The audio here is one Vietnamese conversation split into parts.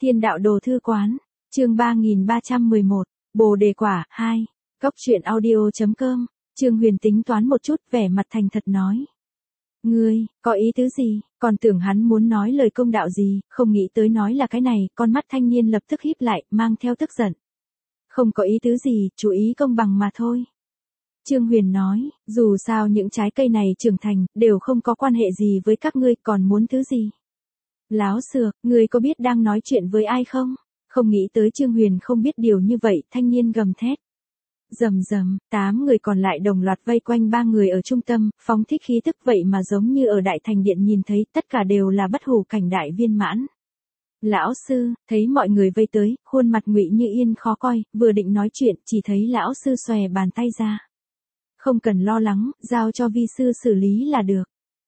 Thiên đạo đồ thư quán, chương 3311, Bồ đề quả, 2, Góc truyện audio.com, Trương Huyền tính toán một chút vẻ mặt thành thật nói. Ngươi, có ý tứ gì, còn tưởng hắn muốn nói lời công đạo gì, không nghĩ tới nói là cái này, con mắt thanh niên lập tức híp lại, mang theo tức giận. Không có ý tứ gì, chú ý công bằng mà thôi. Trương Huyền nói, dù sao những trái cây này trưởng thành, đều không có quan hệ gì với các ngươi, còn muốn thứ gì? Láo xược, ngươi có biết đang nói chuyện với ai không? Không nghĩ tới Trương Huyền không biết điều như vậy, thanh niên gầm thét. Rầm rầm, 8 người còn lại đồng loạt vây quanh 3 người ở trung tâm, phóng thích khí tức vậy mà giống như ở đại thành điện nhìn thấy, tất cả đều là bất hủ cảnh đại viên mãn. Lão sư, thấy mọi người vây tới, khuôn mặt Ngụy Như Yên khó coi, vừa định nói chuyện, chỉ thấy lão sư xòe bàn tay ra. Không cần lo lắng, giao cho vi sư xử lý là được.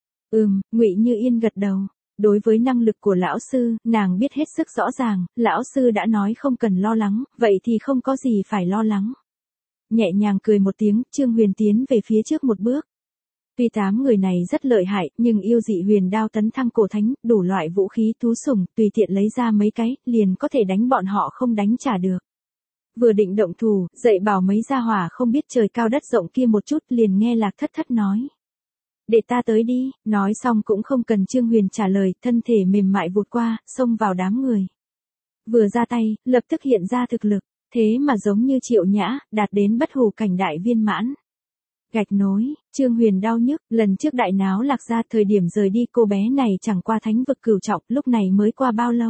Ngụy Như Yên gật đầu. Đối với năng lực của lão sư, nàng biết hết sức rõ ràng, lão sư đã nói không cần lo lắng, vậy thì không có gì phải lo lắng. Nhẹ nhàng cười một tiếng, Trương Huyền tiến về phía trước một bước. Tuy 8 người này rất lợi hại, nhưng yêu dị huyền đao tấn thăng cổ thánh, đủ loại vũ khí thú sủng, tùy tiện lấy ra mấy cái, liền có thể đánh bọn họ không đánh trả được. Vừa định động thủ, dạy bảo mấy gia hỏa không biết trời cao đất rộng kia một chút, liền nghe Lạc Thất Thất nói. Để ta tới đi, nói xong cũng không cần Trương Huyền trả lời, thân thể mềm mại vụt qua, xông vào đám người. Vừa ra tay, lập tức hiện ra thực lực, thế mà giống như Triệu Nhã, đạt đến bất hủ cảnh đại viên mãn. Gạch nối, Trương Huyền đau nhức, lần trước đại náo Lạc ra thời điểm rời đi cô bé này chẳng qua thánh vực cửu trọng, lúc này mới qua bao lâu.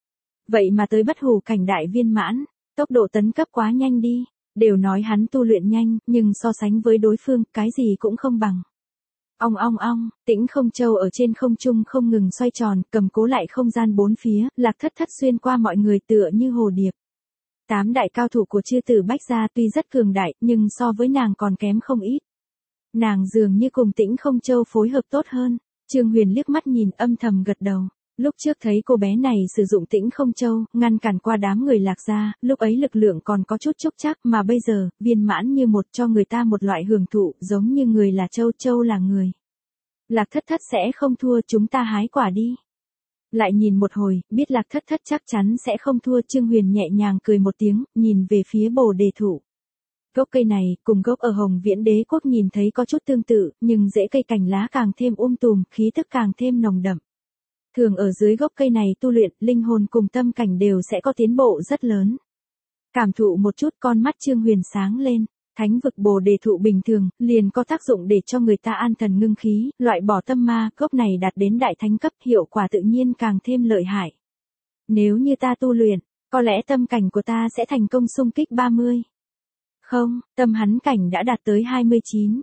Vậy mà tới bất hủ cảnh đại viên mãn, tốc độ tấn cấp quá nhanh đi, đều nói hắn tu luyện nhanh, nhưng so sánh với đối phương, cái gì cũng không bằng. Ong ong ong, Tĩnh Không Châu ở trên không trung không ngừng xoay tròn, cầm cố lại không gian bốn phía, Lạc Thất Thất xuyên qua mọi người tựa như hồ điệp. 8 đại cao thủ của Chư Tử Bách gia tuy rất cường đại, nhưng so với nàng còn kém không ít. Nàng dường như cùng Tĩnh Không Châu phối hợp tốt hơn. Trương Huyền liếc mắt nhìn, âm thầm gật đầu. Lúc trước thấy cô bé này sử dụng Tĩnh Không Châu, ngăn cản qua đám người Lạc gia, lúc ấy lực lượng còn có chút chốc chắc, mà bây giờ, viên mãn như một, cho người ta một loại hưởng thụ, giống như người là châu, châu là người. Lạc Thất Thất sẽ không thua, chúng ta hái quả đi. Lại nhìn một hồi, biết Lạc Thất Thất chắc chắn sẽ không thua, Trương Huyền nhẹ nhàng cười một tiếng, nhìn về phía Bồ đề thụ. Gốc cây này, cùng gốc ở Hồng Viễn Đế quốc nhìn thấy có chút tương tự, nhưng rễ cây cành lá càng thêm tùm, khí tức càng thêm nồng đậm. Thường ở dưới gốc cây này tu luyện, linh hồn cùng tâm cảnh đều sẽ có tiến bộ rất lớn. Cảm thụ một chút, con mắt Trương Huyền sáng lên. Thánh vực Bồ đề thụ bình thường, liền có tác dụng để cho người ta an thần ngưng khí, loại bỏ tâm ma, gốc này đạt đến đại thánh cấp, hiệu quả tự nhiên càng thêm lợi hại. Nếu như ta tu luyện, có lẽ tâm cảnh của ta sẽ thành công xung kích 30. Không, tâm hắn cảnh đã đạt tới 29.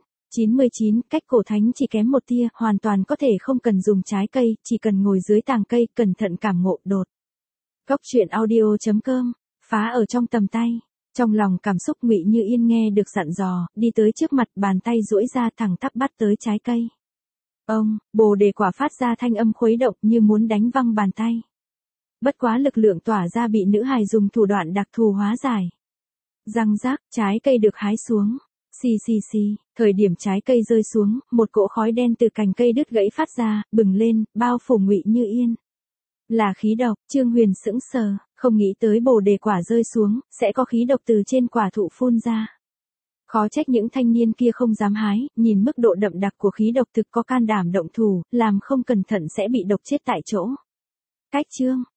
99, cách cổ thánh chỉ kém một tia, hoàn toàn có thể không cần dùng trái cây, chỉ cần ngồi dưới tàng cây, cẩn thận cảm ngộ đột. Góc truyện audio.com, phá ở trong tầm tay. Trong lòng cảm xúc Ngụy Như Yên nghe được dặn dò, đi tới trước mặt, bàn tay duỗi ra thẳng tắp bắt tới trái cây. Bồ đề quả phát ra thanh âm khuấy động như muốn đánh văng bàn tay. Bất quá lực lượng tỏa ra bị nữ hài dùng thủ đoạn đặc thù hóa giải. Răng rác, trái cây được hái xuống. Xì xì xì, thời điểm trái cây rơi xuống, một cỗ khói đen từ cành cây đứt gãy phát ra, bừng lên, bao phủ Ngụy Như Yên. Là khí độc, Trương Huyền sững sờ, không nghĩ tới bồ đề quả rơi xuống, sẽ có khí độc từ trên quả thụ phun ra. Khó trách những thanh niên kia không dám hái, nhìn mức độ đậm đặc của khí độc thực có can đảm động thủ, làm không cẩn thận sẽ bị độc chết tại chỗ. Cách chương,